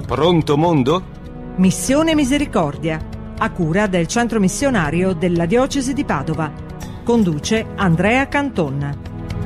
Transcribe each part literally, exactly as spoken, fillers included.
Pronto mondo? Missione Misericordia, a cura del Centro Missionario della Diocesi di Padova. Conduce Andrea Canton.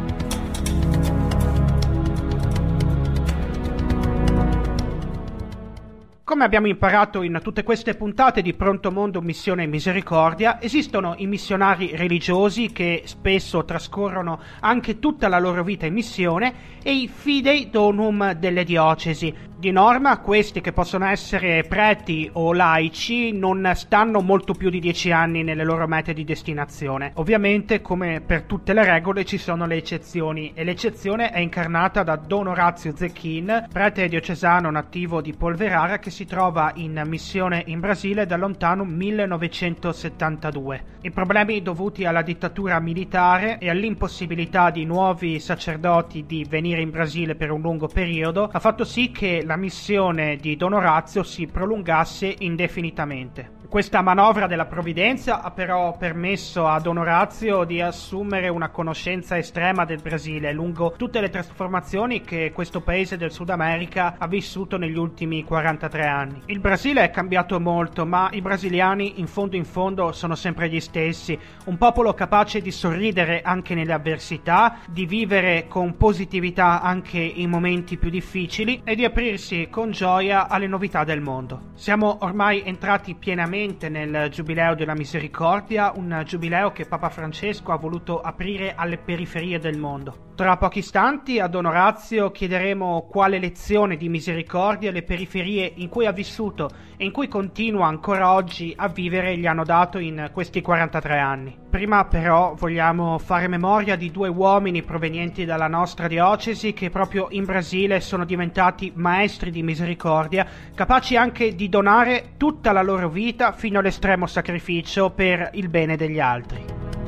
Come abbiamo imparato in tutte queste puntate di Pronto Mondo Missione Misericordia, esistono i missionari religiosi che spesso trascorrono anche tutta la loro vita in missione e i fidei donum delle diocesi. Di norma questi, che possono essere preti o laici, non stanno molto più di dieci anni nelle loro mete di destinazione. Ovviamente, come per tutte le regole, ci sono le eccezioni, e l'eccezione è incarnata da Don Orazio Zecchin, prete diocesano nativo di Polverara, che si trova in missione in Brasile dal lontano millenovecentosettantadue. I problemi dovuti alla dittatura militare e all'impossibilità di nuovi sacerdoti di venire in Brasile per un lungo periodo ha fatto sì che la missione di Don Orazio si prolungasse indefinitamente. Questa manovra della provvidenza ha però permesso a Don Orazio di assumere una conoscenza estrema del Brasile lungo tutte le trasformazioni che questo paese del Sud America ha vissuto negli ultimi quarantatré anni. Il Brasile è cambiato molto, ma i brasiliani in fondo in fondo sono sempre gli stessi, un popolo capace di sorridere anche nelle avversità, di vivere con positività anche in momenti più difficili e di aprirsi con gioia alle novità del mondo. Siamo ormai entrati pienamente nel Giubileo della Misericordia, un giubileo che Papa Francesco ha voluto aprire alle periferie del mondo. Tra pochi istanti a Don Orazio chiederemo quale lezione di misericordia le periferie in cui ha vissuto e in cui continua ancora oggi a vivere gli hanno dato in questi quarantatré anni. Prima però vogliamo fare memoria di due uomini provenienti dalla nostra diocesi che proprio in Brasile sono diventati maestri di misericordia, capaci anche di donare tutta la loro vita fino all'estremo sacrificio per il bene degli altri.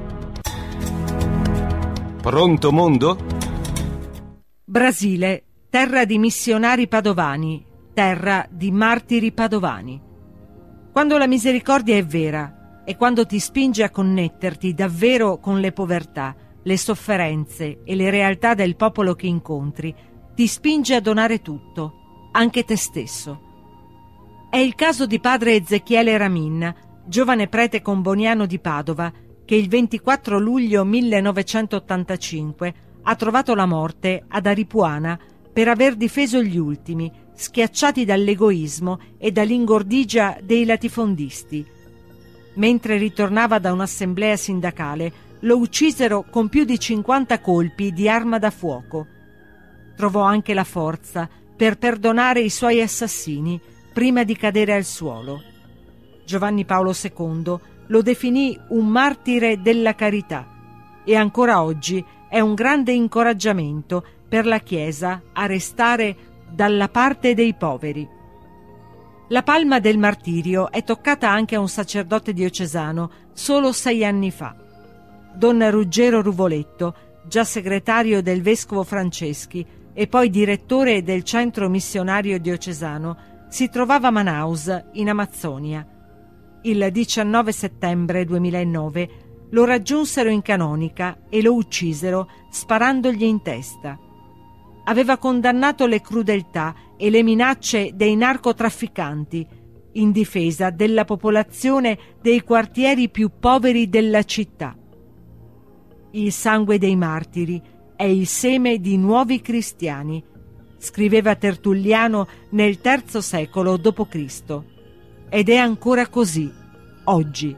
Pronto mondo? Brasile, terra di missionari padovani, terra di martiri padovani. Quando la misericordia è vera e quando ti spinge a connetterti davvero con le povertà, le sofferenze e le realtà del popolo che incontri, ti spinge a donare tutto, anche te stesso. È il caso di padre Ezechiele Ramin, giovane prete comboniano di Padova, che il ventiquattro luglio millenovecentottantacinque ha trovato la morte ad Aripuana per aver difeso gli ultimi, schiacciati dall'egoismo e dall'ingordigia dei latifondisti. Mentre ritornava da un'assemblea sindacale, lo uccisero con più di cinquanta colpi di arma da fuoco. Trovò anche la forza per perdonare i suoi assassini prima di cadere al suolo. Giovanni Paolo secondo lo definì un martire della carità e ancora oggi è un grande incoraggiamento per la Chiesa a restare dalla parte dei poveri. La palma del martirio è toccata anche a un sacerdote diocesano solo sei anni fa. Don Ruggero Ruvoletto, già segretario del vescovo Franceschi e poi direttore del centro missionario diocesano, si trovava a Manaus, in Amazzonia. Il diciannove settembre duemilanove lo raggiunsero in canonica e lo uccisero sparandogli in testa. Aveva condannato le crudeltà e le minacce dei narcotrafficanti in difesa della popolazione dei quartieri più poveri della città. Il sangue dei martiri è il seme di nuovi cristiani, scriveva Tertulliano nel terzo secolo dopo Cristo. Ed è ancora così, oggi.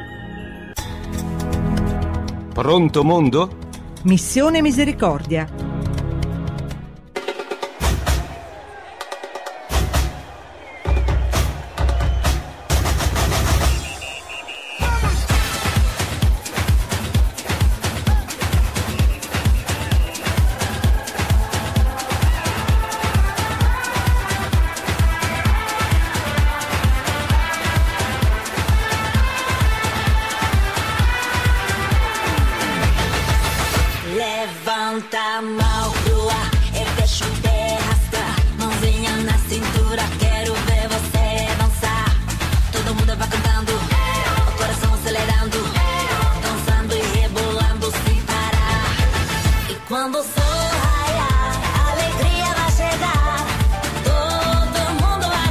Pronto mondo? Missione Misericordia. Levanta a mão pro ar e deixa o pé arrastar. Mãozinha na cintura, quero ver você avançar. Todo mundo vai cantando, o coração acelerando, dançando e rebolando sem parar. E quando o sol raiar, a alegria vai chegar. Todo mundo vai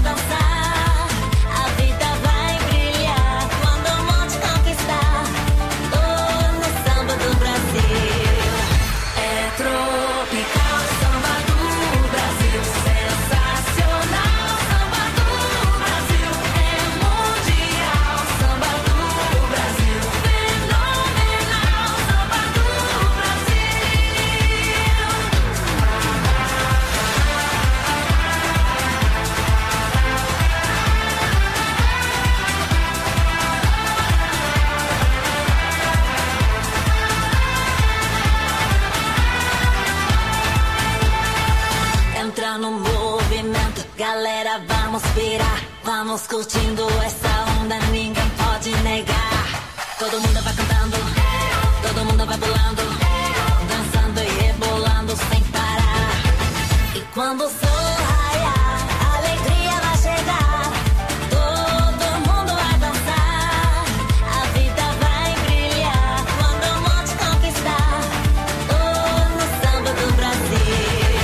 vamos pirar, vamos curtindo essa onda, ninguém pode negar. Todo mundo vai cantando, todo mundo vai pulando, dançando e rebolando sem parar. E quando o sol raiar, a alegria vai chegar. Todo mundo vai dançar, a vida vai brilhar. Quando o monte conquistar, oh, no samba do Brasil.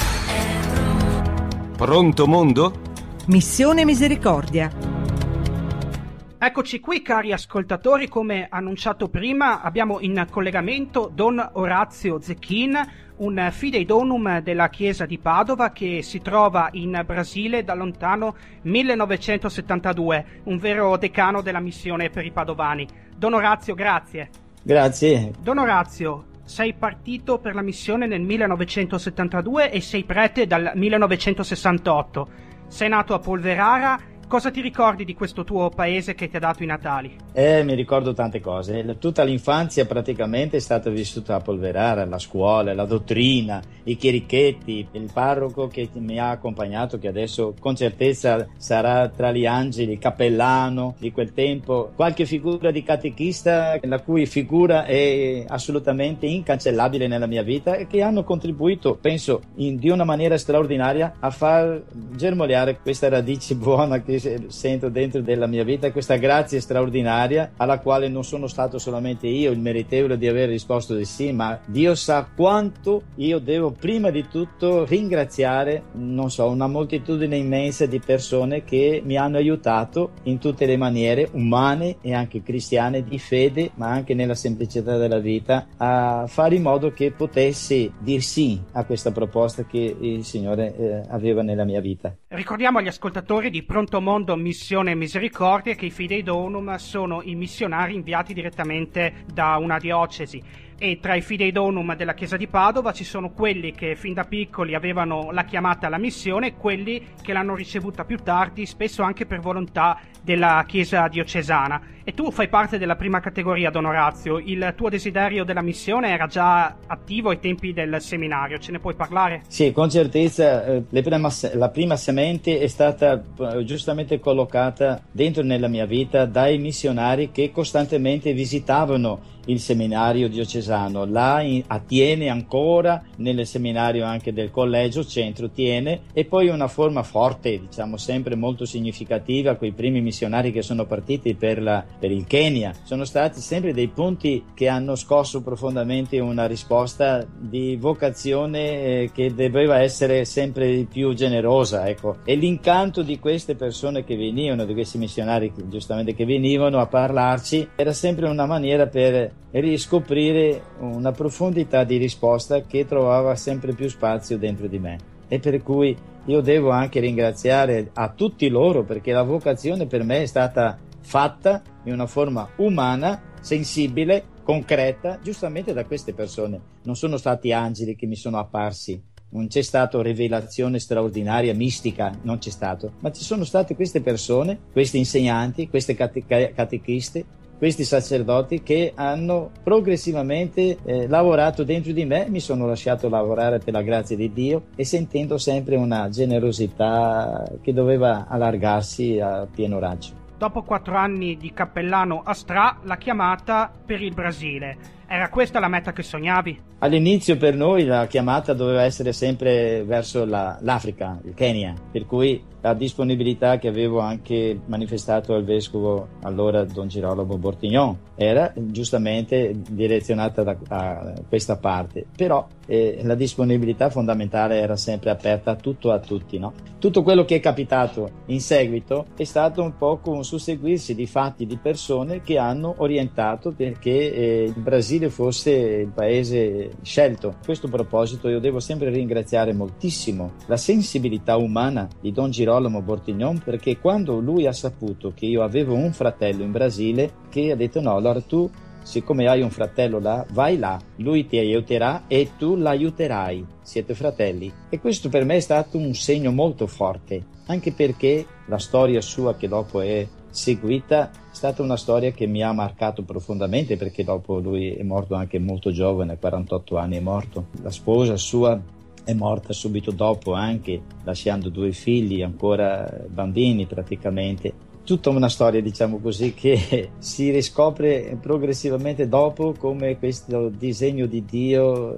É Pronto mondo? Missione Misericordia. Eccoci qui, cari ascoltatori, come annunciato prima abbiamo in collegamento Don Orazio Zecchin, un fidei donum della chiesa di Padova che si trova in Brasile dal lontano millenovecentosettantadue, un vero decano della missione per i padovani. Don Orazio, grazie. Grazie. Don Orazio, sei partito per la missione nel millenovecentosettantadue e sei prete dal millenovecentosessantotto. Sei nato a Polverara. Cosa ti ricordi di questo tuo paese che ti ha dato i natali? Eh, mi ricordo tante cose. Tutta l'infanzia praticamente è stata vissuta a Polverara, la scuola, la dottrina, i chierichetti, il parroco che mi ha accompagnato, che adesso con certezza sarà tra gli angeli, il cappellano di quel tempo, qualche figura di catechista, la cui figura è assolutamente incancellabile nella mia vita e che hanno contribuito, penso, in, di una maniera straordinaria a far germogliare questa radice buona che sento dentro della mia vita, questa grazia straordinaria alla quale non sono stato solamente io il meritevole di aver risposto di sì, ma Dio sa quanto io devo prima di tutto ringraziare, non so, una moltitudine immensa di persone che mi hanno aiutato in tutte le maniere umane e anche cristiane, di fede, ma anche nella semplicità della vita, a fare in modo che potessi dir sì a questa proposta che il Signore eh, aveva nella mia vita. Ricordiamo agli ascoltatori di Pronto Mondo Missione Misericordia che i Fidei Donum sono i missionari inviati direttamente da una diocesi, e tra i Fidei Donum della Chiesa di Padova ci sono quelli che fin da piccoli avevano la chiamata alla missione e quelli che l'hanno ricevuta più tardi, spesso anche per volontà della Chiesa diocesana. E tu fai parte della prima categoria, Don Orazio. Il tuo desiderio della missione era già attivo ai tempi del seminario, ce ne puoi parlare? Sì, con certezza. Eh, le prima, la prima semente è stata eh, giustamente collocata dentro nella mia vita dai missionari che costantemente visitavano il seminario diocesano. Là in, a Tiene ancora, nel seminario anche del collegio Centro Tiene, e poi una forma forte, diciamo sempre molto significativa, quei primi missionari che sono partiti per, la, per il Kenya. Sono stati sempre dei punti che hanno scosso profondamente una risposta di vocazione eh, che doveva essere sempre più generosa, ecco. E l'incanto di queste persone che venivano, di questi missionari giustamente che venivano a parlarci, era sempre una maniera per riscoprire una profondità di risposta che trovava sempre più spazio dentro di me, e per cui io devo anche ringraziare a tutti loro, perché la vocazione per me è stata fatta in una forma umana, sensibile, concreta, giustamente da queste persone. Non sono stati angeli che mi sono apparsi, non c'è stata rivelazione straordinaria, mistica, non c'è stato, ma ci sono state queste persone, questi insegnanti, queste cate- catechiste, questi sacerdoti che hanno progressivamente eh, lavorato dentro di me, mi sono lasciato lavorare per la grazia di Dio, e sentendo sempre una generosità che doveva allargarsi a pieno raggio. Dopo quattro anni di cappellano a Stra, la chiamata per il Brasile. Era questa la meta che sognavi? All'inizio per noi la chiamata doveva essere sempre verso la, l'Africa, il Kenya, per cui la disponibilità che avevo anche manifestato al vescovo allora Don Girolamo Bortignon era giustamente direzionata da, a questa parte, però eh, la disponibilità fondamentale era sempre aperta a tutto, a tutti, no? Tutto quello che è capitato in seguito è stato un poco un susseguirsi di fatti, di persone che hanno orientato perché eh, il Brasile fosse il paese scelto. A questo proposito io devo sempre ringraziare moltissimo la sensibilità umana di Don Girolamo Bortignon, perché quando lui ha saputo che io avevo un fratello in Brasile, che ha detto no, allora tu, siccome hai un fratello là, vai là, lui ti aiuterà e tu l'aiuterai, siete fratelli. E questo per me è stato un segno molto forte, anche perché la storia sua che dopo è seguita è stata una storia che mi ha marcato profondamente, perché dopo lui è morto anche molto giovane, quarantotto anni è morto. La sposa sua è morta subito dopo, anche lasciando due figli ancora bambini praticamente. Tutta una storia, diciamo così, che si riscopre progressivamente dopo come questo disegno di Dio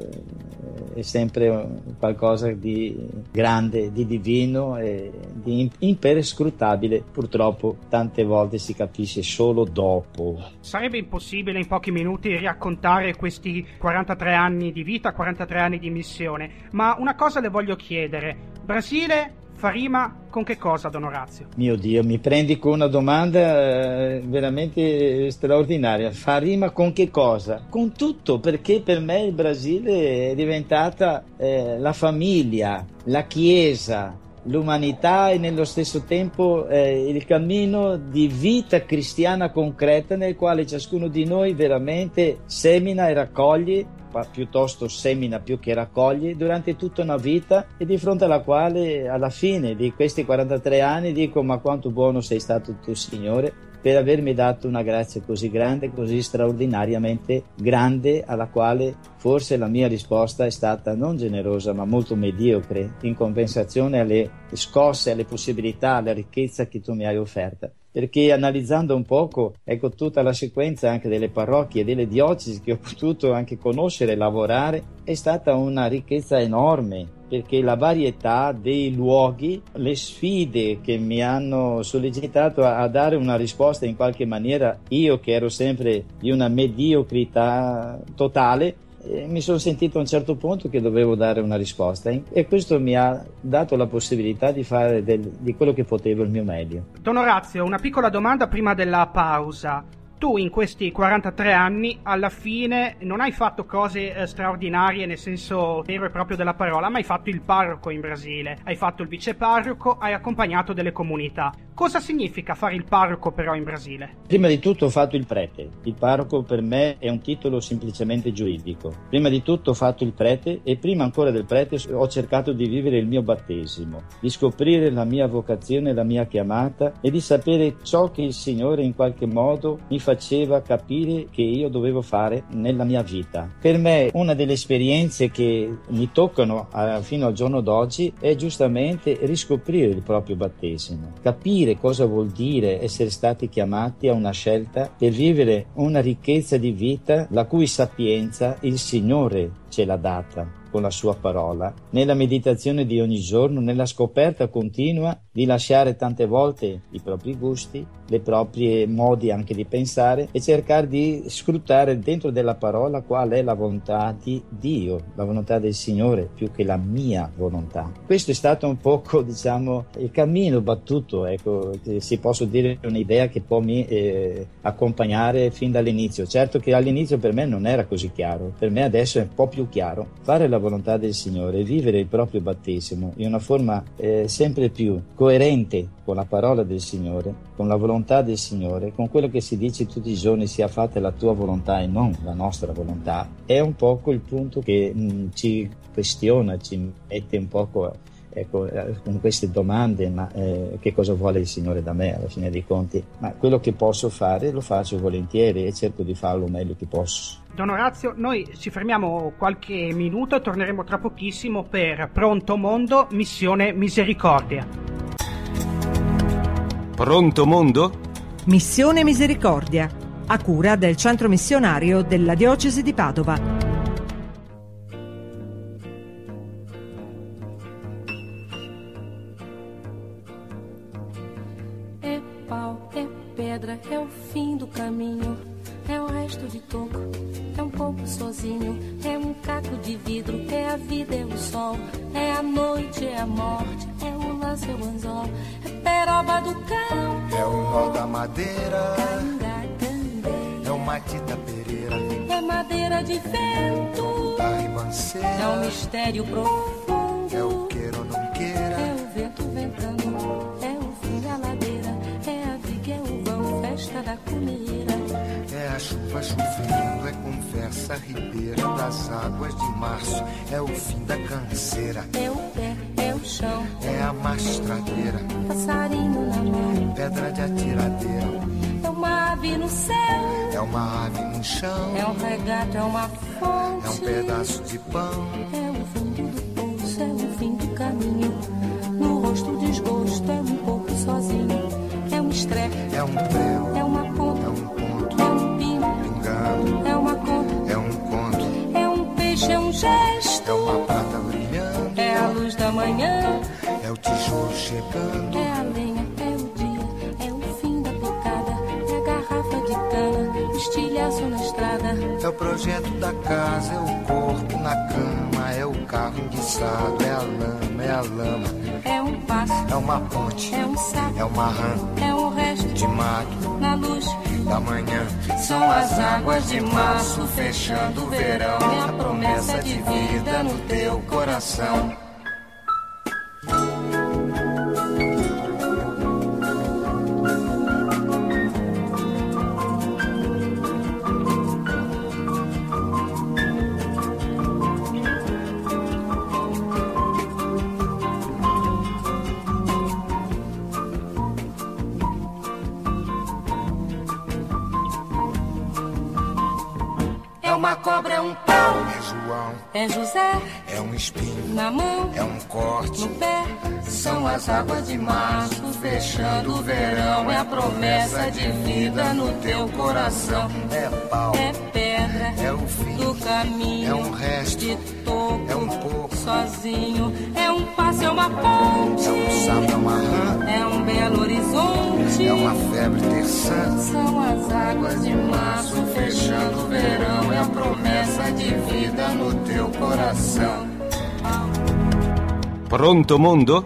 è sempre qualcosa di grande, di divino e di imperscrutabile. Purtroppo tante volte si capisce solo dopo. Sarebbe impossibile in pochi minuti raccontare questi quarantatré anni di vita, quarantatré anni di missione, ma una cosa le voglio chiedere. Brasile fa rima con che cosa, Don Orazio? Mio Dio, mi prendi con una domanda eh, veramente straordinaria. Fa rima con che cosa? Con tutto, perché per me il Brasile è diventata eh, la famiglia, la chiesa, l'umanità e nello stesso tempo eh, il cammino di vita cristiana concreta nel quale ciascuno di noi veramente semina e raccoglie, piuttosto semina più che raccoglie durante tutta una vita, e di fronte alla quale alla fine di questi quarantatré anni dico: ma quanto buono sei stato tu, Signore, per avermi dato una grazia così grande, così straordinariamente grande, alla quale forse la mia risposta è stata non generosa ma molto mediocre in compensazione alle scosse, alle possibilità, alla ricchezza che tu mi hai offerta. Perché analizzando un poco, ecco, tutta la sequenza anche delle parrocchie e delle diocesi che ho potuto anche conoscere e lavorare, è stata una ricchezza enorme, perché la varietà dei luoghi, le sfide che mi hanno sollecitato a, a dare una risposta in qualche maniera, io che ero sempre di una mediocrità totale, eh, mi sono sentito a un certo punto che dovevo dare una risposta, e questo mi ha dato la possibilità di fare del, di quello che potevo il mio meglio. Don Orazio, una piccola domanda prima della pausa. Tu in questi quarantatré anni alla fine non hai fatto cose eh, straordinarie nel senso vero e proprio della parola, ma hai fatto il parroco in Brasile, hai fatto il viceparroco, hai accompagnato delle comunità. Cosa significa fare il parroco però in Brasile? Prima di tutto ho fatto il prete. Il parroco per me è un titolo semplicemente giuridico. Prima di tutto ho fatto il prete, e prima ancora del prete ho cercato di vivere il mio battesimo, di scoprire la mia vocazione, la mia chiamata, e di sapere ciò che il Signore in qualche modo mi faceva capire che io dovevo fare nella mia vita. Per me una delle esperienze che mi toccano eh, fino al giorno d'oggi è giustamente riscoprire il proprio battesimo, capire cosa vuol dire essere stati chiamati a una scelta per vivere una ricchezza di vita la cui sapienza il Signore ce l'ha data con la sua parola, nella meditazione di ogni giorno, nella scoperta continua di lasciare tante volte i propri gusti, le proprie modi anche di pensare, e cercare di scrutare dentro della parola qual è la volontà di Dio, la volontà del Signore, più che la mia volontà. Questo è stato un poco, diciamo, il cammino battuto, ecco, si posso dire un'idea che può mi eh, accompagnare fin dall'inizio. Certo che all'inizio per me non era così chiaro, per me adesso è un po' più chiaro. Fare la volontà del Signore, vivere il proprio battesimo in una forma eh, sempre più coerente con la parola del Signore, con la volontà del Signore, con quello che si dice tutti i giorni: sia fatta la tua volontà e non la nostra volontà, è un poco il punto che mh, ci questiona, ci mette un poco ecco, eh, con queste domande: ma eh, che cosa vuole il Signore da me alla fine dei conti? Ma quello che posso fare lo faccio volentieri e cerco di farlo meglio che posso. Don Orazio, noi ci fermiamo qualche minuto e torneremo tra pochissimo per Pronto Mondo, Missione Misericordia. Pronto Mondo? Missione Misericordia, a cura del Centro Missionario della Diocesi di Padova. É pau, é pedra, é o fim do caminho, é o resto de toco, é um pouco sozinho, é um caco de vidro, é a vida, é o sol, é a noite, é a morte, é o lance, é o anzol, é peroba do campo, é o nó da madeira, canga, também, é o matita pereira, é madeira de vento, a ribanceira, é um mistério profundo, é o queira ou não queira, é o vento ventando, é o fim da ladeira, é a viga, é o vão, festa da comida. É a chuva chovendo, é conversa ribeira das águas de março, é o fim da canseira, é o pé, é o chão, é a mastradeira, passarinho na mão, pedra de atiradeira, é uma ave no céu, é uma ave no chão, é um regato, é uma fonte, é um pedaço de pão, é o fundo do poço, desgosto, é o fim do caminho. No rosto o desgosto, é um pouco sozinho. É um estrepe, É um prego, é uma ponta, é um ponto, é um pingo, pingando, é uma conta, é um conto, é um peixe, é um gesto. é uma prata brilhando, É a luz da manhã, é o tijolo chegando, é a lenha, é o dia, é o fim da picada, é a garrafa de cana, o estilhaço na estrada. é o projeto da casa, é o corpo na cama, é o carro enguiçado, é a lama, é a lama, É um passo, é uma ponte, é um sapo, é uma rã é um resto de mato na luz. da manhã. São as águas de março fechando o verão. É a promessa de vida no teu coração. É uma cobra, é um pau, É João, é José é um espinho, na mão, é um corte, no pé. São as águas de março fechando o verão. É a promessa de vida no teu coração. é pau, É pedra é o fim, do caminho, é um resto, de toco, é um pouco, sozinho. É um passo, é uma ponte, é um sapo, é uma rã, é um belo horizonte. é uma febre terçã. São as águas de março fechando o verão. É a promessa de vida no teu coração. Pronto mondo?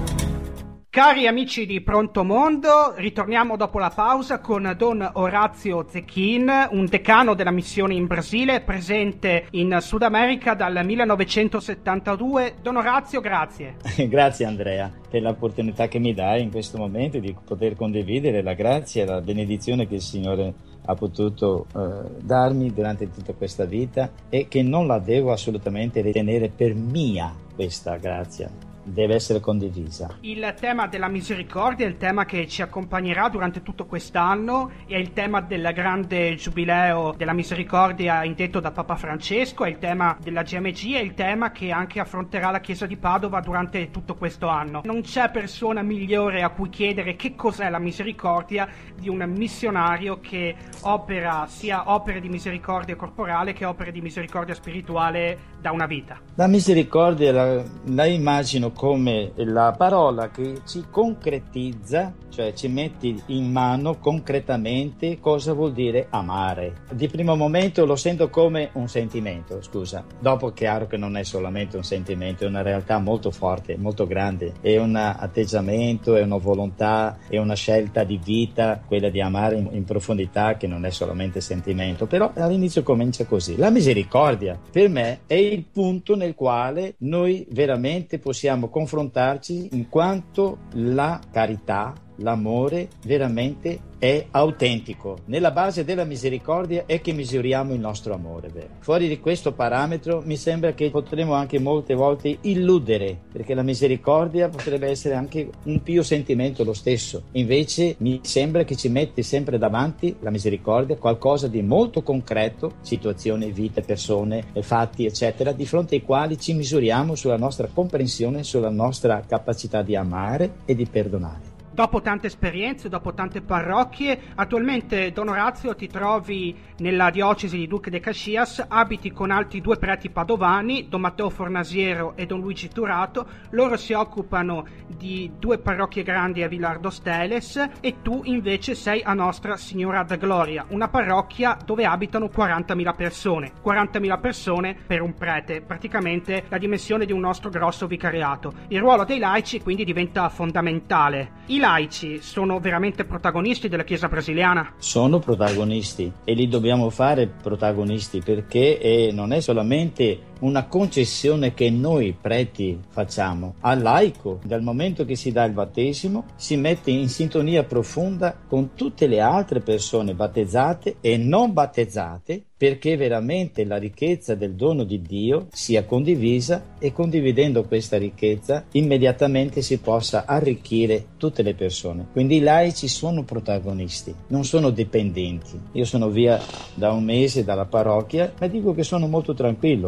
Cari amici di Pronto Mondo, ritorniamo dopo la pausa con Don Orazio Zecchin, un decano della missione in Brasile, presente in Sud America dal millenovecentosettantadue. Don Orazio, grazie. Grazie Andrea per l'opportunità che mi dai in questo momento di poter condividere la grazia e la benedizione che il Signore ha potuto eh, darmi durante tutta questa vita e che non la devo assolutamente ritenere per mia questa grazia. Deve essere condivisa. Il tema della misericordia è il tema che ci accompagnerà durante tutto quest'anno, è il tema del grande giubileo della misericordia indetto da Papa Francesco, è il tema della G M G, è il tema che anche affronterà la Chiesa di Padova durante tutto questo anno. Non c'è persona migliore a cui chiedere che cos'è la misericordia di un missionario che opera sia opere di misericordia corporale che opere di misericordia spirituale da una vita. La misericordia la, la immagino come la parola che ci concretizza, cioè ci metti in mano concretamente cosa vuol dire amare. Di primo momento lo sento come un sentimento, scusa. Dopo è chiaro che non è solamente un sentimento, è una realtà molto forte, molto grande. È un atteggiamento, è una volontà, è una scelta di vita, quella di amare in, in profondità, che non è solamente sentimento. Però all'inizio comincia così. La misericordia per me è il punto nel quale noi veramente possiamo confrontarci, in quanto la carità, l'amore veramente è autentico. Nella base della misericordia è che misuriamo il nostro amore, vero? Fuori di questo parametro mi sembra che potremo anche molte volte illudere, perché la misericordia potrebbe essere anche un pio sentimento lo stesso. Invece mi sembra che ci mette sempre davanti la misericordia qualcosa di molto concreto, situazioni, vite, persone, fatti, eccetera, di fronte ai quali ci misuriamo sulla nostra comprensione, sulla nostra capacità di amare e di perdonare. Dopo tante esperienze, dopo tante parrocchie, attualmente Don Orazio ti trovi nella diocesi di Duque de Caxias, abiti con altri due preti padovani, Don Matteo Fornasiero e Don Luigi Turato. Loro si occupano di due parrocchie grandi a Vilar dos Teles e tu invece sei a Nostra Signora da Gloria, una parrocchia dove abitano quarantamila persone. quarantamila persone per un prete, praticamente la dimensione di un nostro grosso vicariato. Il ruolo dei laici quindi diventa fondamentale. I laici sono veramente protagonisti della Chiesa brasiliana? Sono protagonisti e li dobbiamo fare protagonisti, perché eh, non è solamente una concessione che noi preti facciamo al laico. Dal momento che si dà il battesimo si mette in sintonia profonda con tutte le altre persone battezzate e non battezzate, perché veramente la ricchezza del dono di Dio sia condivisa e condividendo questa ricchezza immediatamente si possa arricchire tutte le persone. Quindi i laici sono protagonisti, non sono dipendenti. Io sono via da un mese dalla parrocchia, ma dico che sono molto tranquillo, perché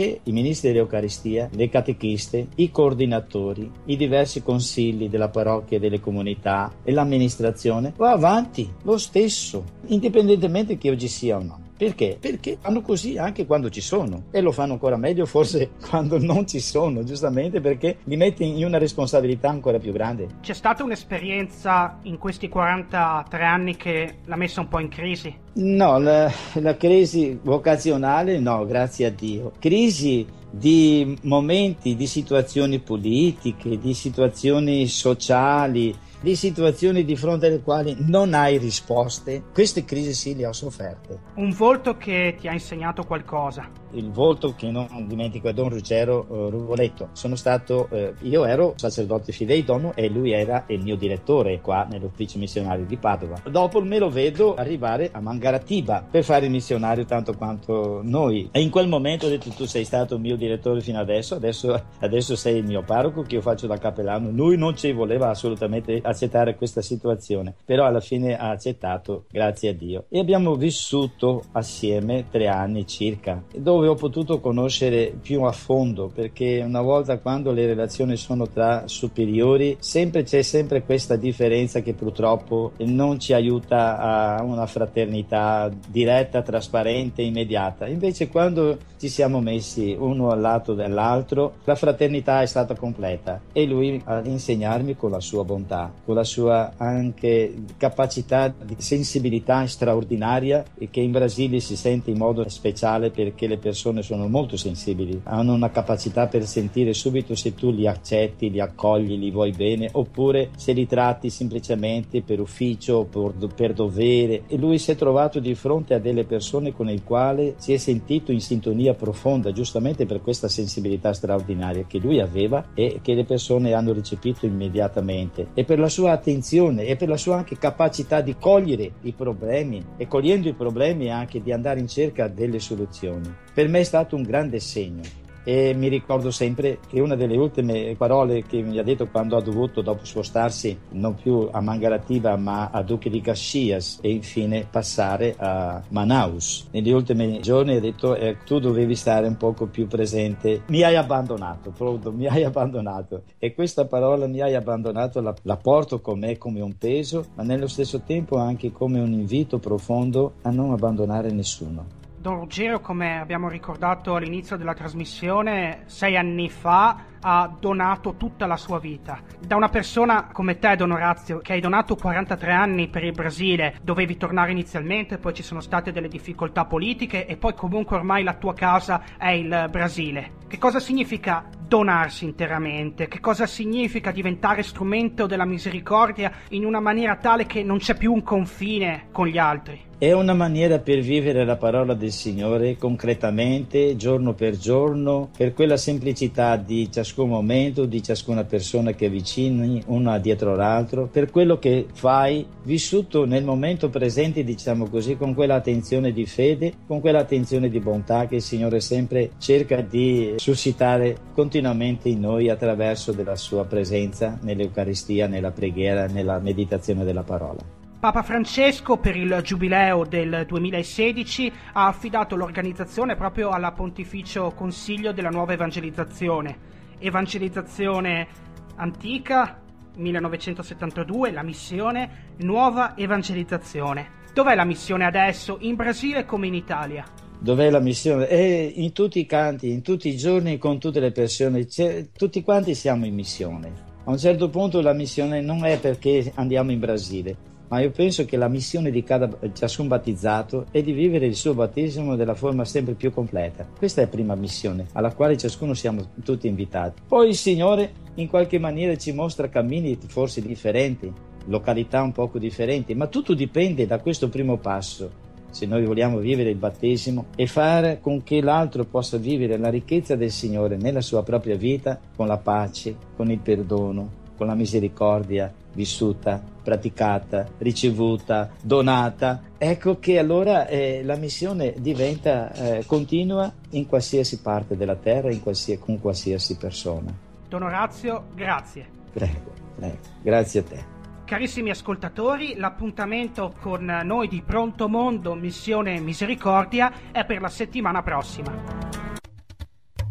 che i ministri dell'Eucaristia, le catechiste, i coordinatori, i diversi consigli della parrocchia e delle comunità e l'amministrazione va avanti lo stesso, indipendentemente che oggi sia o no. Perché? Perché fanno così anche quando ci sono, e lo fanno ancora meglio forse quando non ci sono, giustamente perché li metti in una responsabilità ancora più grande. C'è stata un'esperienza in questi quarantatré anni che l'ha messa un po' in crisi? No, la, la crisi vocazionale no, grazie a Dio. Crisi di momenti, di situazioni politiche, di situazioni sociali, di situazioni di fronte alle quali non hai risposte. Queste crisi sì le ho sofferte. Un volto che ti ha insegnato qualcosa? Il volto che non dimentico è Don Ruggero uh, Ruvoletto. Sono stato, uh, io ero sacerdote fideitono e lui era il mio direttore qua nell'ufficio missionario di Padova. Dopo me lo vedo arrivare a Mangaratiba per fare il missionario tanto quanto noi. E in quel momento ho detto: tu sei stato il mio direttore fino adesso, adesso, adesso sei il mio parroco che io faccio da cappellano. Lui non ci voleva assolutamente accettare questa situazione, però alla fine ha accettato, grazie a Dio. E abbiamo vissuto assieme tre anni circa, dove ho potuto conoscere più a fondo, perché una volta quando le relazioni sono tra superiori sempre c'è sempre questa differenza che purtroppo non ci aiuta a una fraternità diretta, trasparente, immediata. Invece quando ci siamo messi uno al lato dell'altro la fraternità è stata completa, e lui ad insegnarmi con la sua bontà, con la sua anche capacità di sensibilità straordinaria, e che in Brasile si sente in modo speciale perché le persone sono molto sensibili, hanno una capacità per sentire subito se tu li accetti, li accogli, li vuoi bene, oppure se li tratti semplicemente per ufficio, per, per dovere. E lui si è trovato di fronte a delle persone con le quali si è sentito in sintonia profonda, giustamente per questa sensibilità straordinaria che lui aveva e che le persone hanno recepito immediatamente, e per la sua attenzione e per la sua anche capacità di cogliere i problemi, e cogliendo i problemi anche di andare in cerca delle soluzioni. Per me è stato un grande segno, e mi ricordo sempre che una delle ultime parole che mi ha detto quando ha dovuto dopo spostarsi non più a Mangaratiba ma a Duque di Caxias e infine passare a Manaus, negli ultimi giorni ha detto eh, tu dovevi stare un poco più presente, mi hai abbandonato, pronto, mi hai abbandonato. E questa parola mi hai abbandonato la, la porto con me come un peso, ma nello stesso tempo anche come un invito profondo a non abbandonare nessuno. Don Ruggero, come abbiamo ricordato all'inizio della trasmissione, sei anni fa ha donato tutta la sua vita. Da una persona come te, Don Orazio, che hai donato quarantatré anni per il Brasile, dovevi tornare inizialmente, poi ci sono state delle difficoltà politiche e poi comunque ormai la tua casa è il Brasile. Che cosa significa donarsi interamente? Che cosa significa diventare strumento della misericordia in una maniera tale che non c'è più un confine con gli altri? È una maniera per vivere la parola del Signore concretamente, giorno per giorno, per quella semplicità di ciascun momento, di ciascuna persona che avvicini una dietro l'altro, per quello che fai, vissuto nel momento presente, diciamo così, con quella attenzione di fede, con quella attenzione di bontà che il Signore sempre cerca di suscitare continuamente in noi attraverso della sua presenza nell'Eucaristia, nella preghiera, nella meditazione della parola. Papa Francesco per il Giubileo del duemilasedici ha affidato l'organizzazione proprio alla Pontificio Consiglio della Nuova Evangelizzazione. Evangelizzazione antica, millenovecentosettantadue, la missione Nuova Evangelizzazione. Dov'è la missione adesso, in Brasile come in Italia? Dov'è la missione? È in tutti i canti, in tutti i giorni, con tutte le persone. C'è, tutti quanti siamo in missione. A un certo punto la missione non è perché andiamo in Brasile, ma io penso che la missione di cada, ciascun battezzato è di vivere il suo battesimo della forma sempre più completa. Questa è la prima missione alla quale ciascuno siamo tutti invitati. Poi il Signore in qualche maniera ci mostra cammini forse differenti, località un poco differenti, ma tutto dipende da questo primo passo. Se noi vogliamo vivere il battesimo e fare con che l'altro possa vivere la ricchezza del Signore nella sua propria vita, con la pace, con il perdono, con la misericordia vissuta, praticata, ricevuta, donata, ecco che allora eh, la missione diventa eh, continua in qualsiasi parte della terra, in qualsiasi, con qualsiasi persona. Don Orazio, grazie. Prego, prego, grazie a te. Carissimi ascoltatori, l'appuntamento con noi di Pronto Mondo Missione Misericordia è per la settimana prossima.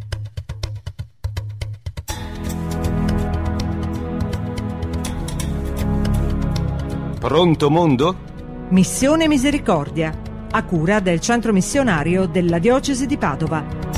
Pronto mondo? Missione Misericordia, a cura del Centro Missionario della Diocesi di Padova.